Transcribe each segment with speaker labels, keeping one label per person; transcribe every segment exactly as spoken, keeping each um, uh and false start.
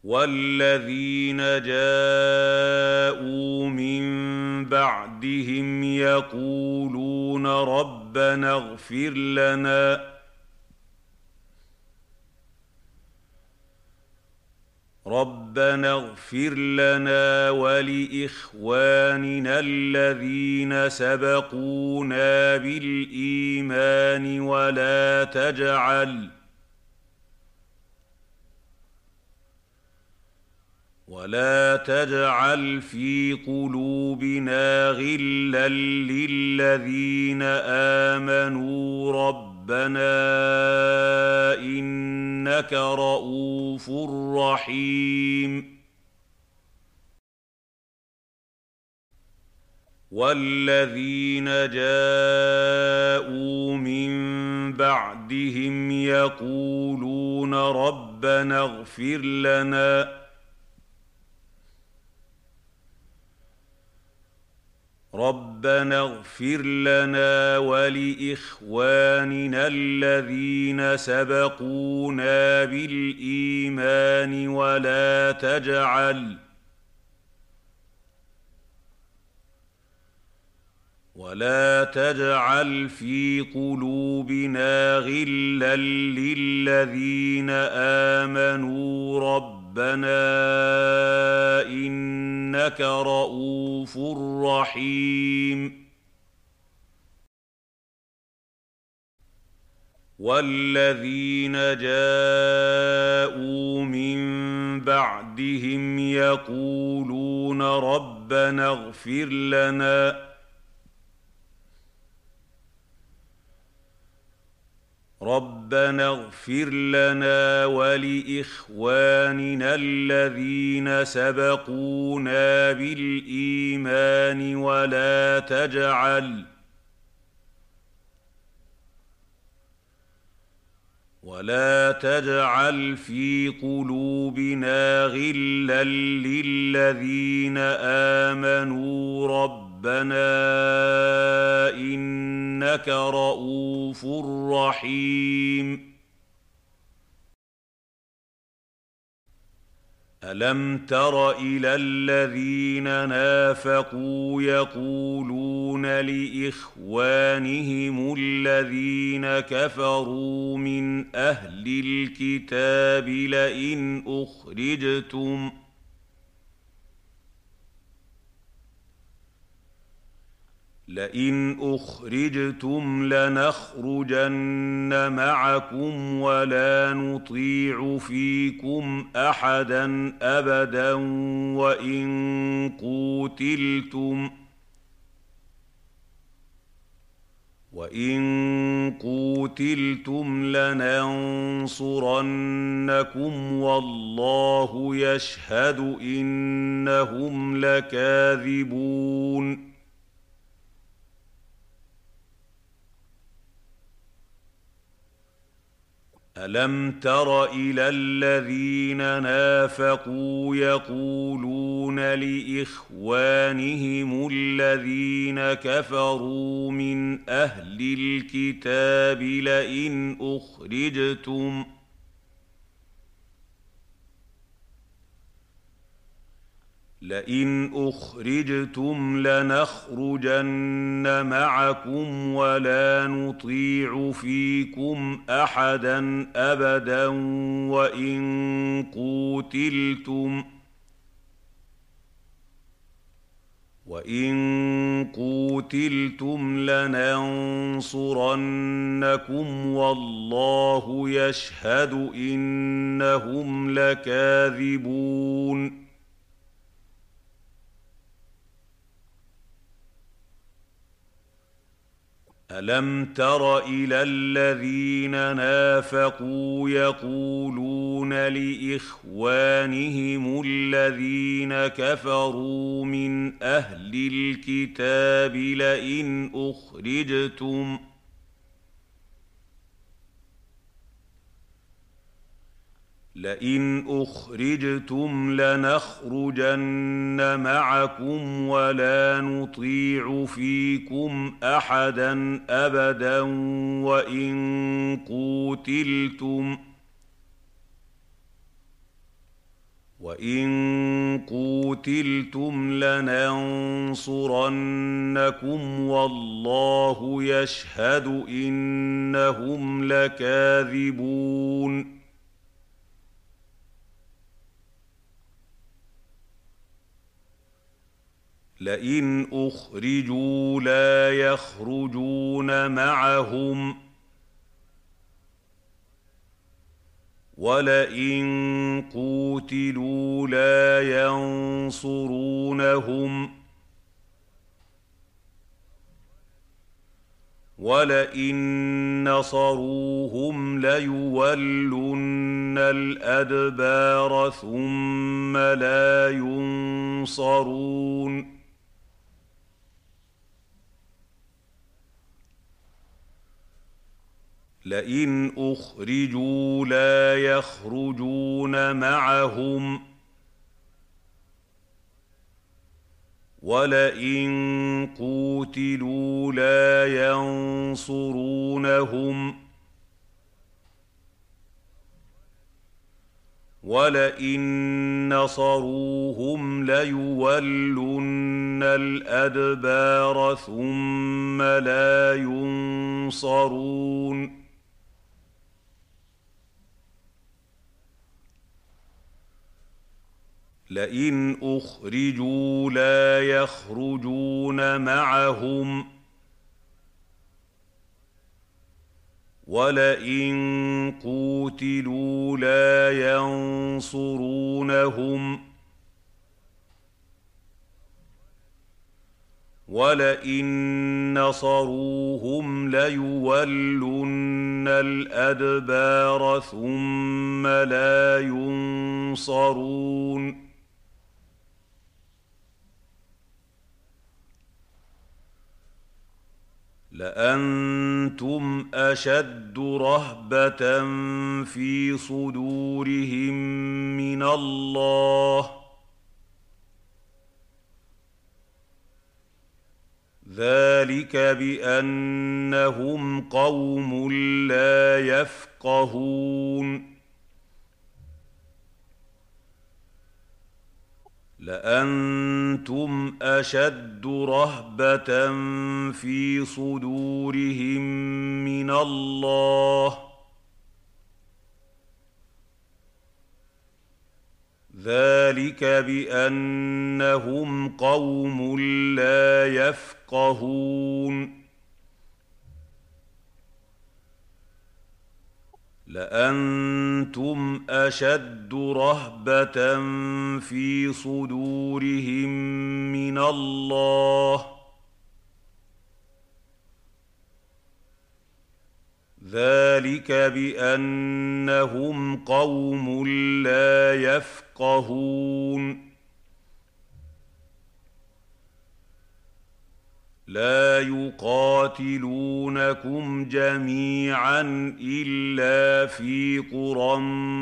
Speaker 1: وَالَّذِينَ جَاءُوا مِن بَعْدِهِمْ يَقُولُونَ رَبَّنَا اغْفِرْ لَنَا رَبَّنَا اغْفِرْ لَنَا وَلِإِخْوَانِنَا الَّذِينَ سَبَقُونَا بِالْإِيمَانِ وَلَا تَجْعَلْ ولا تجعل في قلوبنا غلا للذين آمنوا ربنا إنك رءوف رحيم والذين جاءوا من بعدهم يقولون ربنا اغفر لنا ربنا اغفر لنا ولإخواننا الذين سبقونا بالإيمان ولا تجعل ولا تجعل في قلوبنا غلا للذين آمنوا ربنا إنك رءوف رحيم والذين جاءوا من بعدهم يقولون ربنا اغفر لنا ربنا اغفر لنا ولإخواننا الذين سبقونا بالإيمان ولا تجعل ولا تجعل في قلوبنا غلا للذين آمنوا ربنا إنك رءوف رحيم ألم تر إلى الذين نافقوا يقولون لإخوانهم الذين كفروا من أهل الكتاب لئن أخرجتم لئن أخرجتم لنخرجن معكم ولا نطيع فيكم أحدا أبدا وإن قوتلتم وإن قوتلتم لننصرنكم والله يشهد إنهم لكاذبون ألم تر إلى الذين نافقوا يقولون لإخوانهم الذين كفروا من أهل الكتاب لئن أخرجتم لئن أخرجتم لنخرجن معكم ولا نطيع فيكم أحدا أبدا وإن قوتلتم وإن قوتلتم لننصرنكم والله يشهد إنهم لكاذبون ألم تر إلى الذين نافقوا يقولون لإخوانهم الذين كفروا من أهل الكتاب لئن أخرجتم لئن أخرجتم لنخرجن معكم ولا نطيع فيكم أحدا أبدا وإن قوتلتم وَإِن قُوتِلْتُمْ لَنَنصُرَنَّكُمْ وَاللَّهُ يَشْهَدُ إِنَّهُمْ لَكَاذِبُونَ لئن أخرجوا لا يخرجون معهم ولئن قوتلوا لا ينصرونهم ولئن نصروهم ليولن الأدبار ثم لا ينصرون لئن أخرجوا لا يخرجون معهم ولئن قوتلوا لا ينصرونهم ولئن نصروهم ليولن الأدبار ثم لا ينصرون لئن أخرجوا لا يخرجون معهم ولئن قوتلوا لا ينصرونهم ولئن نصروهم ليولن الأدبار ثم لا ينصرون لأنتم أشد رهبة في صدورهم من الله ذلك بأنهم قوم لا يفقهون لأنتم أشد رهبة في صدورهم من الله ذلك بأنهم قوم لا يفقهون لأنتم أشد رهبة في صدورهم من الله ذلك بأنهم قوم لا يفقهون لا يقاتلونكم جميعا إلا في قرى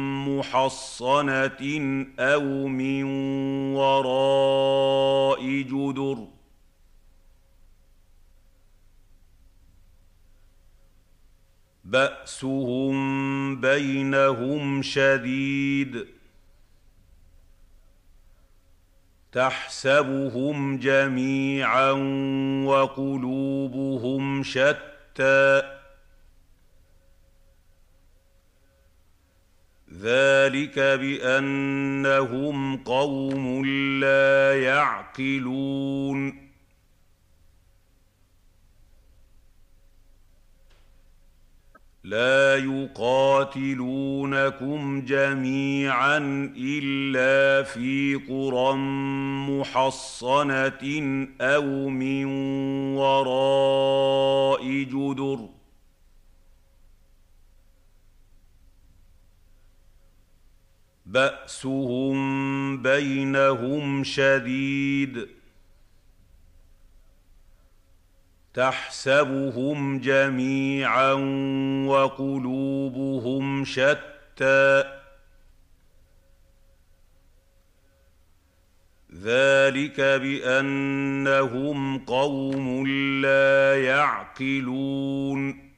Speaker 1: محصنة أو من وراء جدر بأسهم بينهم شديد تحسبهم جميعا وقلوبهم شتى ذلك بأنهم قوم لا يعقلون لا يقاتلونكم جميعا إلا في قرى محصنة أو من وراء جدر بأسهم بينهم شديد تحسبهم جميعا وقلوبهم شتى ذلك بأنهم قوم لا يعقلون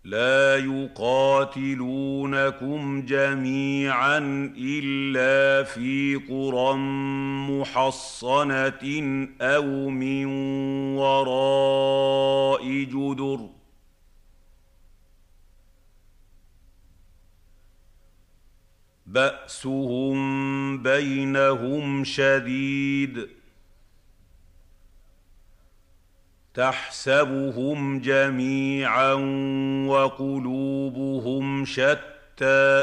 Speaker 1: لا يقاتلونكم جميعا الا في قرى محصنه او من وراء جدر باسهم بينهم شديد تحسبهم جميعا وقلوبهم شتى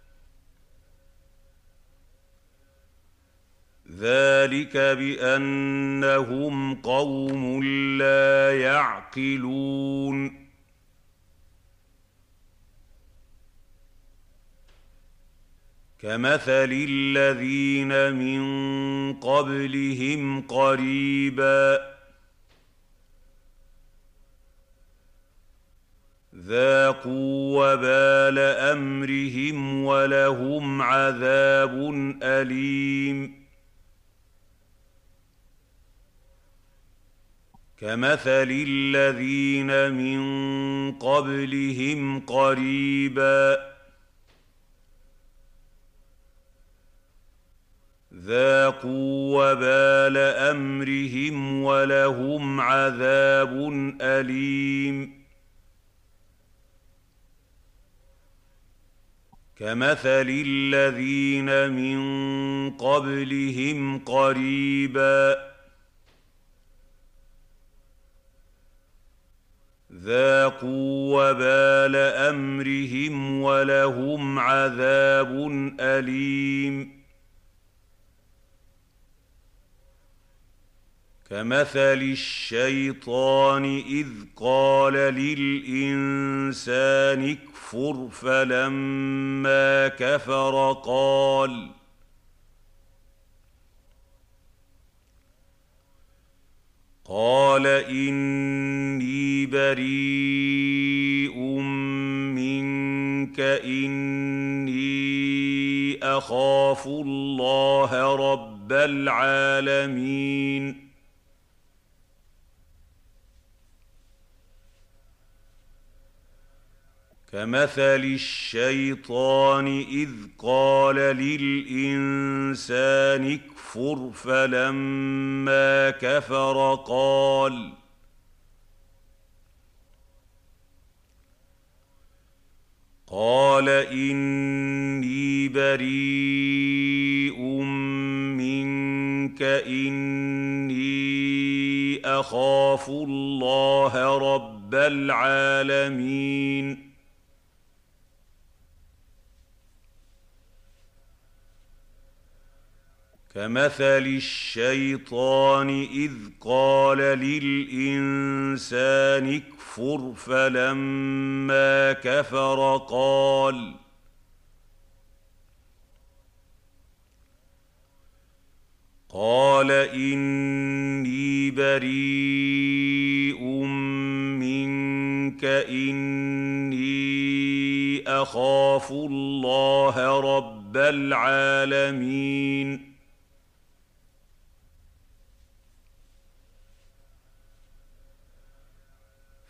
Speaker 1: ذلك بانهم قوم لا يعقلون كمثل الذين من قبلهم قريبا ذاقوا وبال امرهم ولهم عذاب اليم كمثل الذين من قبلهم قريبا ذاقوا وبال امرهم ولهم عذاب اليم كمثل الذين من قبلهم قريبا ذاقوا وبال امرهم ولهم عذاب اليم كمثل الشيطان اذ قال للانسان اكفر فلما كفر قال قال اني بريء منك اني اخاف الله رب العالمين كمثل الشيطان اذ قال للانسان اكفر فلما كفر قال قال اني بريء منك اني اخاف الله رب العالمين كمثل الشيطان اذ قال للانسان اكفر فلما كفر قال قال اني بريء منك اني اخاف الله رب العالمين